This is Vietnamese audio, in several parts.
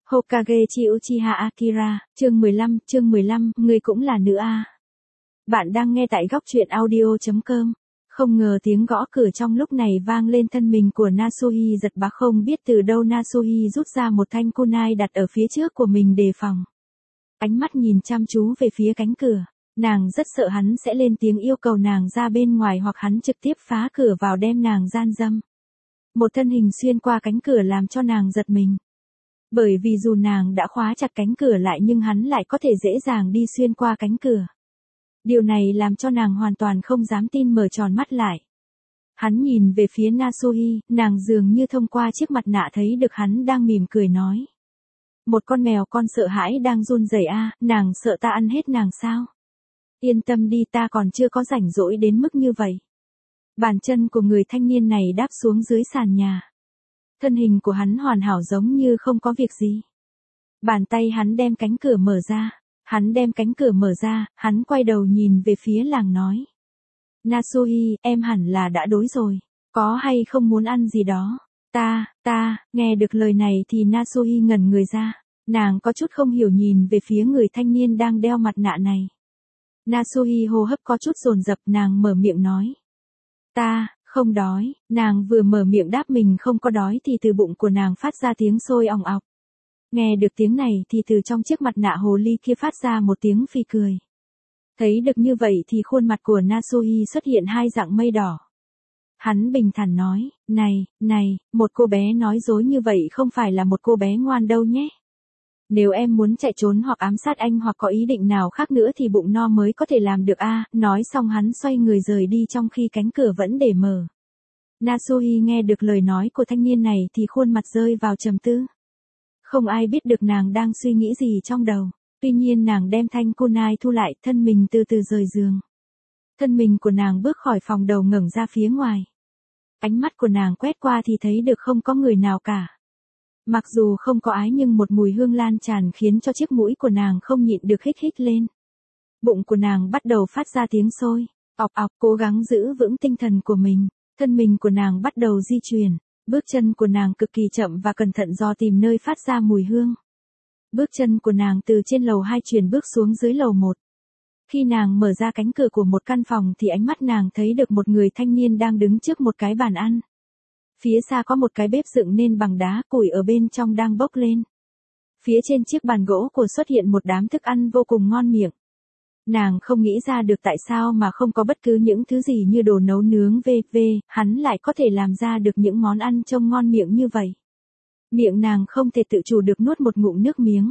Hokage chi Uchiha Akira, chương 15, ngươi cũng là nữ a. Bạn đang nghe tại góc truyện audio.com. Không ngờ tiếng gõ cửa trong lúc này vang lên, thân mình của Nasuhi giật bắn, không biết từ đâu Nasuhi rút ra một thanh kunai đặt ở phía trước của mình đề phòng. Ánh mắt nhìn chăm chú về phía cánh cửa, nàng rất sợ hắn sẽ lên tiếng yêu cầu nàng ra bên ngoài hoặc hắn trực tiếp phá cửa vào đem nàng gian dâm. Một thân hình xuyên qua cánh cửa làm cho nàng giật mình. Bởi vì dù nàng đã khóa chặt cánh cửa lại nhưng hắn lại có thể dễ dàng đi xuyên qua cánh cửa. Điều này làm cho nàng hoàn toàn không dám tin, mở tròn mắt lại. Hắn nhìn về phía Nasuhi, nàng dường như thông qua chiếc mặt nạ thấy được hắn đang mỉm cười nói. Một con mèo con sợ hãi đang run rẩy a, nàng sợ ta ăn hết nàng sao? Yên tâm đi, ta còn chưa có rảnh rỗi đến mức như vậy. Bàn chân của người thanh niên này đáp xuống dưới sàn nhà. Thân hình của hắn hoàn hảo giống như không có việc gì. Bàn tay hắn đem cánh cửa mở ra. Hắn quay đầu nhìn về phía làng nói. Nasuhi, em hẳn là đã đói rồi. Có hay không muốn ăn gì đó? Nghe được lời này thì Nasuhi ngẩn người ra. Nàng có chút không hiểu nhìn về phía người thanh niên đang đeo mặt nạ này. Nasuhi hô hấp có chút dồn dập, nàng mở miệng nói. Ta không đói. Nàng vừa mở miệng đáp mình không có đói thì từ bụng của nàng phát ra tiếng sôi òng ọc. Nghe được tiếng này thì từ trong chiếc mặt nạ hồ ly kia phát ra một tiếng phì cười. Thấy được như vậy thì khuôn mặt của Nasuhi xuất hiện hai dạng mây đỏ. Hắn bình thản nói, này, một cô bé nói dối như vậy không phải là một cô bé ngoan đâu nhé. Nếu em muốn chạy trốn hoặc ám sát anh hoặc có ý định nào khác nữa thì bụng no mới có thể làm được a. Nói xong hắn xoay người rời đi trong khi cánh cửa vẫn để mở. Nasuhi nghe được lời nói của thanh niên này thì khuôn mặt rơi vào trầm tư. Không ai biết được nàng đang suy nghĩ gì trong đầu. Tuy nhiên nàng đem thanh kunai thu lại, thân mình từ từ rời giường. Thân mình của nàng bước khỏi phòng, đầu ngẩng ra phía ngoài. Ánh mắt của nàng quét qua thì thấy được không có người nào cả. Mặc dù không có ái nhưng một mùi hương lan tràn khiến cho chiếc mũi của nàng không nhịn được hít lên. Bụng của nàng bắt đầu phát ra tiếng sôi, ọc ọc, cố gắng giữ vững tinh thần của mình. Thân mình của nàng bắt đầu di chuyển. Bước chân của nàng cực kỳ chậm và cẩn thận dò tìm nơi phát ra mùi hương. Bước chân của nàng từ trên lầu 2 chuyển bước xuống dưới lầu 1. Khi nàng mở ra cánh cửa của một căn phòng thì ánh mắt nàng thấy được một người thanh niên đang đứng trước một cái bàn ăn. Phía xa có một cái bếp dựng nên bằng đá, củi ở bên trong đang bốc lên. Phía trên chiếc bàn gỗ của xuất hiện một đám thức ăn vô cùng ngon miệng. Nàng không nghĩ ra được tại sao mà không có bất cứ những thứ gì như đồ nấu nướng hắn lại có thể làm ra được những món ăn trông ngon miệng như vậy. Miệng nàng không thể tự chủ được nuốt một ngụm nước miếng.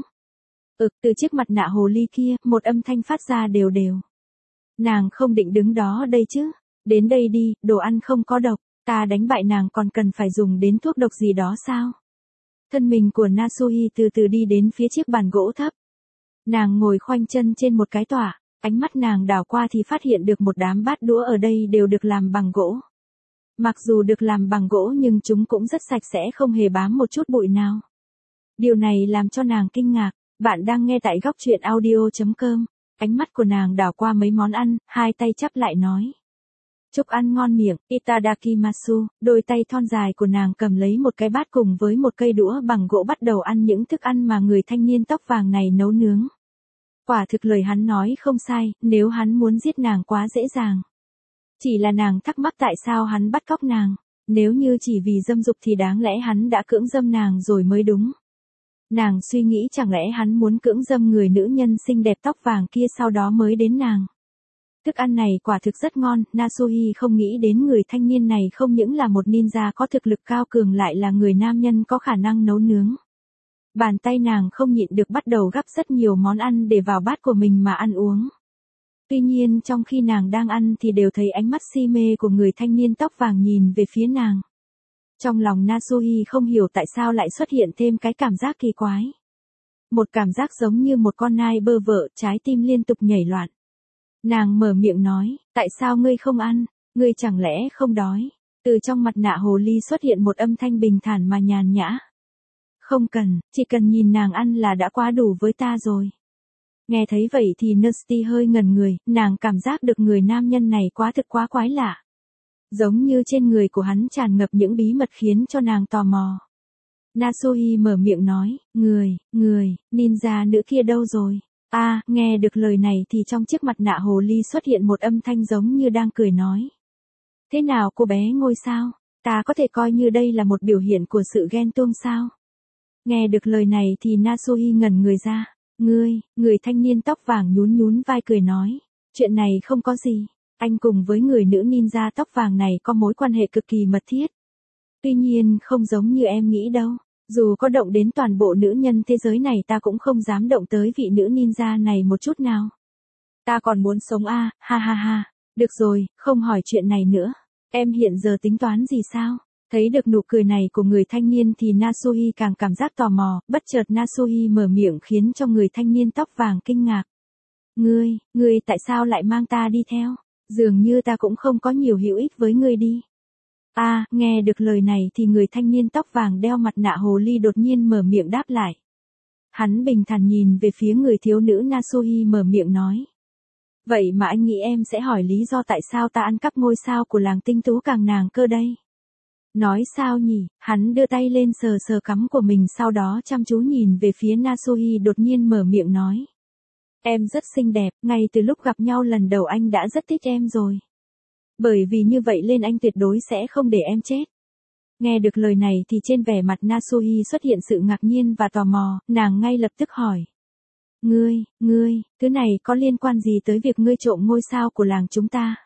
Từ chiếc mặt nạ hồ ly kia, một âm thanh phát ra đều đều. Nàng không định đứng đó đây chứ. Đến đây đi, đồ ăn không có độc. Ta đánh bại nàng còn cần phải dùng đến thuốc độc gì đó sao? Thân mình của Nasuhi từ từ đi đến phía chiếc bàn gỗ thấp. Nàng ngồi khoanh chân trên một cái tỏa. Ánh mắt nàng đảo qua thì phát hiện được một đám bát đũa ở đây đều được làm bằng gỗ. Mặc dù được làm bằng gỗ nhưng chúng cũng rất sạch sẽ, không hề bám một chút bụi nào. Điều này làm cho nàng kinh ngạc. Bạn đang nghe tại góc truyện audio.com. Ánh mắt của nàng đảo qua mấy món ăn, hai tay chắp lại nói. Chúc ăn ngon miệng, itadakimasu. Đôi tay thon dài của nàng cầm lấy một cái bát cùng với một cây đũa bằng gỗ bắt đầu ăn những thức ăn mà người thanh niên tóc vàng này nấu nướng. Quả thực lời hắn nói không sai, nếu hắn muốn giết nàng quá dễ dàng. Chỉ là nàng thắc mắc tại sao hắn bắt cóc nàng. Nếu như chỉ vì dâm dục thì đáng lẽ hắn đã cưỡng dâm nàng rồi mới đúng. Nàng suy nghĩ chẳng lẽ hắn muốn cưỡng dâm người nữ nhân xinh đẹp tóc vàng kia sau đó mới đến nàng. Thức ăn này quả thực rất ngon, Nasuhi không nghĩ đến người thanh niên này không những là một ninja có thực lực cao cường lại là người nam nhân có khả năng nấu nướng. Bàn tay nàng không nhịn được bắt đầu gắp rất nhiều món ăn để vào bát của mình mà ăn uống. Tuy nhiên trong khi nàng đang ăn thì đều thấy ánh mắt si mê của người thanh niên tóc vàng nhìn về phía nàng. Trong lòng Nasuhi không hiểu tại sao lại xuất hiện thêm cái cảm giác kỳ quái. Một cảm giác giống như một con nai bơ vơ, trái tim liên tục nhảy loạn. Nàng mở miệng nói, tại sao ngươi không ăn, ngươi chẳng lẽ không đói? Từ trong mặt nạ hồ ly xuất hiện một âm thanh bình thản mà nhàn nhã. Không cần, chỉ cần nhìn nàng ăn là đã quá đủ với ta rồi. Nghe thấy vậy thì Nusty hơi ngẩn người, nàng cảm giác được người nam nhân này quá quái lạ. Giống như trên người của hắn tràn ngập những bí mật khiến cho nàng tò mò. Nasuhi mở miệng nói, ninja nữ kia đâu rồi? Nghe được lời này thì trong chiếc mặt nạ hồ ly xuất hiện một âm thanh giống như đang cười nói. Thế nào cô bé ngôi sao? Ta có thể coi như đây là một biểu hiện của sự ghen tuông sao? Nghe được lời này thì Nasuhi ngẩn người ra. Người thanh niên tóc vàng nhún nhún vai cười nói. Chuyện này không có gì. Anh cùng với người nữ ninja tóc vàng này có mối quan hệ cực kỳ mật thiết. Tuy nhiên không giống như em nghĩ đâu. Dù có động đến toàn bộ nữ nhân thế giới này ta cũng không dám động tới vị nữ ninja này một chút nào. Ta còn muốn sống ha ha ha. Được rồi, không hỏi chuyện này nữa. Em hiện giờ tính toán gì sao? Thấy được nụ cười này của người thanh niên thì Nasuhi càng cảm giác tò mò, bất chợt Nasuhi mở miệng khiến cho người thanh niên tóc vàng kinh ngạc. Ngươi tại sao lại mang ta đi theo? Dường như ta cũng không có nhiều hữu ích với ngươi đi. Nghe được lời này thì người thanh niên tóc vàng đeo mặt nạ hồ ly đột nhiên mở miệng đáp lại. Hắn bình thản nhìn về phía người thiếu nữ Nasuhi mở miệng nói. Vậy mà anh nghĩ em sẽ hỏi lý do tại sao ta ăn cắp ngôi sao của làng tinh tú càng nàng cơ đây? Nói sao nhỉ? Hắn đưa tay lên sờ sờ cắm của mình sau đó chăm chú nhìn về phía Nasuhi đột nhiên mở miệng nói. Em rất xinh đẹp, ngay từ lúc gặp nhau lần đầu anh đã rất thích em rồi. Bởi vì như vậy nên anh tuyệt đối sẽ không để em chết. Nghe được lời này thì trên vẻ mặt Nasuhi xuất hiện sự ngạc nhiên và tò mò, nàng ngay lập tức hỏi. Thứ này có liên quan gì tới việc ngươi trộm ngôi sao của làng chúng ta?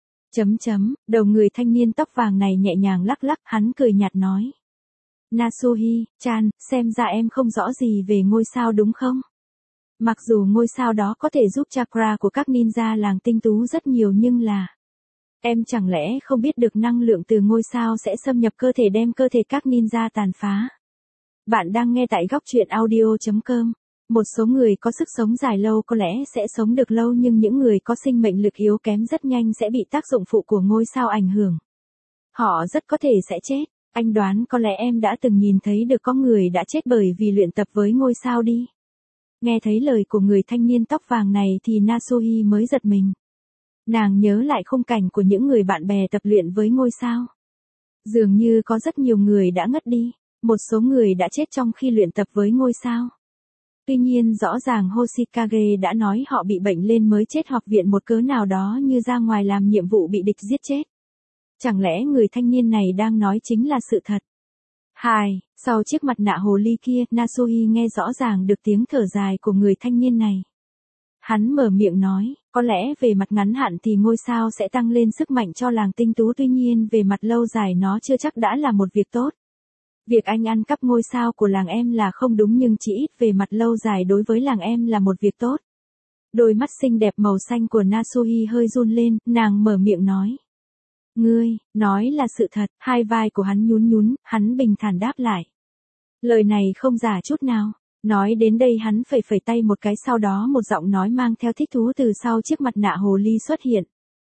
Đầu người thanh niên tóc vàng này nhẹ nhàng lắc lắc, hắn cười nhạt nói. Nasuhi-chan, xem ra em không rõ gì về ngôi sao đúng không? Mặc dù ngôi sao đó có thể giúp chakra của các ninja làng tinh tú rất nhiều nhưng là... Em chẳng lẽ không biết được năng lượng từ ngôi sao sẽ xâm nhập cơ thể đem cơ thể các ninja tàn phá? Bạn đang nghe tại góc truyện audio.com. Một số người có sức sống dài lâu có lẽ sẽ sống được lâu nhưng những người có sinh mệnh lực yếu kém rất nhanh sẽ bị tác dụng phụ của ngôi sao ảnh hưởng. Họ rất có thể sẽ chết. Anh đoán có lẽ em đã từng nhìn thấy được có người đã chết bởi vì luyện tập với ngôi sao đi. Nghe thấy lời của người thanh niên tóc vàng này thì Nasuhi mới giật mình. Nàng nhớ lại khung cảnh của những người bạn bè tập luyện với ngôi sao. Dường như có rất nhiều người đã ngất đi, một số người đã chết trong khi luyện tập với ngôi sao. Tuy nhiên rõ ràng Hoshikage đã nói họ bị bệnh lên mới chết hoặc viện một cớ nào đó như ra ngoài làm nhiệm vụ bị địch giết chết. Chẳng lẽ người thanh niên này đang nói chính là sự thật? Sau chiếc mặt nạ hồ ly kia, Nasuhi nghe rõ ràng được tiếng thở dài của người thanh niên này. Hắn mở miệng nói, có lẽ về mặt ngắn hạn thì ngôi sao sẽ tăng lên sức mạnh cho làng tinh tú tuy nhiên về mặt lâu dài nó chưa chắc đã là một việc tốt. Việc anh ăn cắp ngôi sao của làng em là không đúng nhưng chỉ ít về mặt lâu dài đối với làng em là một việc tốt. Đôi mắt xinh đẹp màu xanh của Nasuhi hơi run lên, nàng mở miệng nói. Ngươi, nói là sự thật, hai vai của hắn nhún nhún, hắn bình thản đáp lại. Lời này không giả chút nào. Nói đến đây hắn phẩy tay một cái sau đó một giọng nói mang theo thích thú từ sau chiếc mặt nạ hồ ly xuất hiện.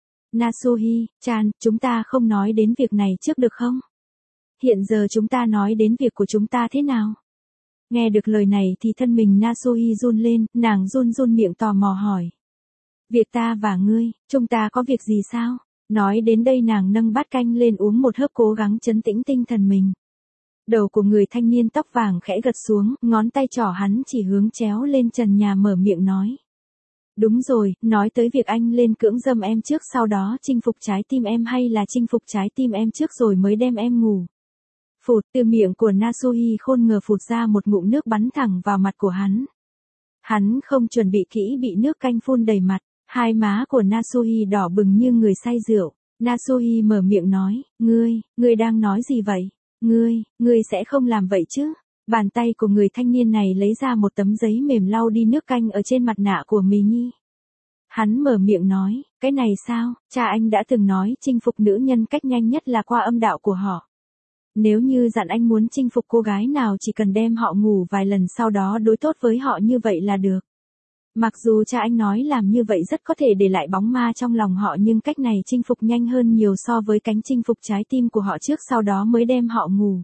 Nasuhi-chan, chúng ta không nói đến việc này trước được không? Hiện giờ chúng ta nói đến việc của chúng ta thế nào? Nghe được lời này thì thân mình Nasuhi run lên, nàng run miệng tò mò hỏi. Việc ta và ngươi, chúng ta có việc gì sao? Nói đến đây nàng nâng bát canh lên uống một hớp cố gắng trấn tĩnh tinh thần mình. Đầu của người thanh niên tóc vàng khẽ gật xuống, ngón tay trỏ hắn chỉ hướng chéo lên trần nhà mở miệng nói. Đúng rồi, nói tới việc anh lên cưỡng dâm em trước sau đó chinh phục trái tim em hay là chinh phục trái tim em trước rồi mới đem em ngủ. Phụt, từ miệng của Nasuhi khôn ngờ phụt ra một ngụm nước bắn thẳng vào mặt của hắn. Hắn không chuẩn bị kỹ bị nước canh phun đầy mặt, hai má của Nasuhi đỏ bừng như người say rượu. Nasuhi mở miệng nói, ngươi đang nói gì vậy? Ngươi sẽ không làm vậy chứ? Bàn tay của người thanh niên này lấy ra một tấm giấy mềm lau đi nước canh ở trên mặt nạ của Mì Nhi. Hắn mở miệng nói, cái này sao? Cha anh đã từng nói chinh phục nữ nhân cách nhanh nhất là qua âm đạo của họ. Nếu như dặn anh muốn chinh phục cô gái nào chỉ cần đem họ ngủ vài lần sau đó đối tốt với họ như vậy là được. Mặc dù cha anh nói làm như vậy rất có thể để lại bóng ma trong lòng họ nhưng cách này chinh phục nhanh hơn nhiều so với cánh chinh phục trái tim của họ trước sau đó mới đem họ ngủ.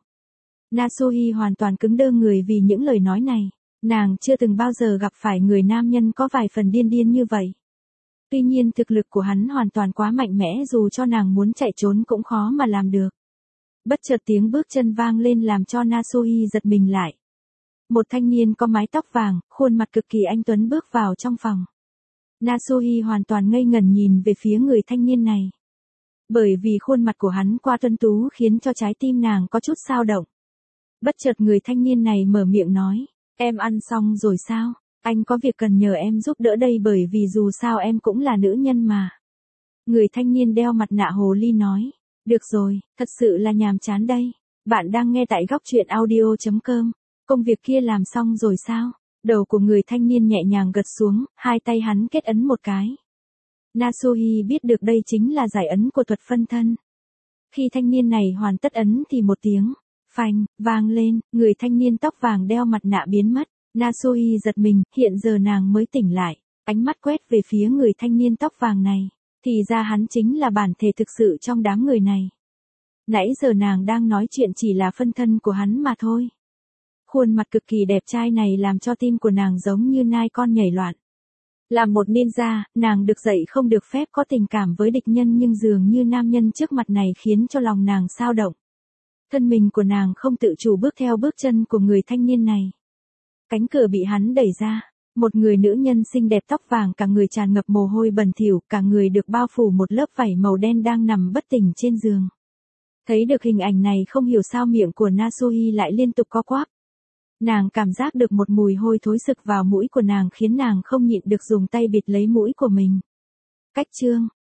Nasuhi hoàn toàn cứng đơ người vì những lời nói này. Nàng chưa từng bao giờ gặp phải người nam nhân có vài phần điên như vậy. Tuy nhiên thực lực của hắn hoàn toàn quá mạnh mẽ dù cho nàng muốn chạy trốn cũng khó mà làm được. Bất chợt tiếng bước chân vang lên làm cho Nasuhi giật mình lại. Một thanh niên có mái tóc vàng, khuôn mặt cực kỳ anh tuấn bước vào trong phòng. Nasuhi hoàn toàn ngây ngẩn nhìn về phía người thanh niên này. Bởi vì khuôn mặt của hắn quá tuấn tú khiến cho trái tim nàng có chút xao động. Bất chợt người thanh niên này mở miệng nói, em ăn xong rồi sao? Anh có việc cần nhờ em giúp đỡ đây bởi vì dù sao em cũng là nữ nhân mà. Người thanh niên đeo mặt nạ hồ ly nói, được rồi, thật sự là nhàm chán đây. Bạn đang nghe tại góc truyện audio.com. Công việc kia làm xong rồi sao? Đầu của người thanh niên nhẹ nhàng gật xuống, hai tay hắn kết ấn một cái. Nasuhi biết được đây chính là giải ấn của thuật phân thân. Khi thanh niên này hoàn tất ấn thì một tiếng phanh vang lên, người thanh niên tóc vàng đeo mặt nạ biến mất. Nasuhi giật mình, hiện giờ nàng mới tỉnh lại, ánh mắt quét về phía người thanh niên tóc vàng này, thì ra hắn chính là bản thể thực sự trong đám người này. Nãy giờ nàng đang nói chuyện chỉ là phân thân của hắn mà thôi. Khuôn mặt cực kỳ đẹp trai này làm cho tim của nàng giống như nai con nhảy loạn. Là một ninja, nàng được dạy không được phép có tình cảm với địch nhân nhưng dường như nam nhân trước mặt này khiến cho lòng nàng xao động. Thân mình của nàng không tự chủ bước theo bước chân của người thanh niên này. Cánh cửa bị hắn đẩy ra, một người nữ nhân xinh đẹp tóc vàng cả người tràn ngập mồ hôi bẩn thỉu, cả người được bao phủ một lớp vảy màu đen đang nằm bất tỉnh trên giường. Thấy được hình ảnh này không hiểu sao miệng của Nasuhi lại liên tục co quắp. Nàng cảm giác được một mùi hôi thối sực vào mũi của nàng khiến nàng không nhịn được dùng tay bịt lấy mũi của mình. Cách chương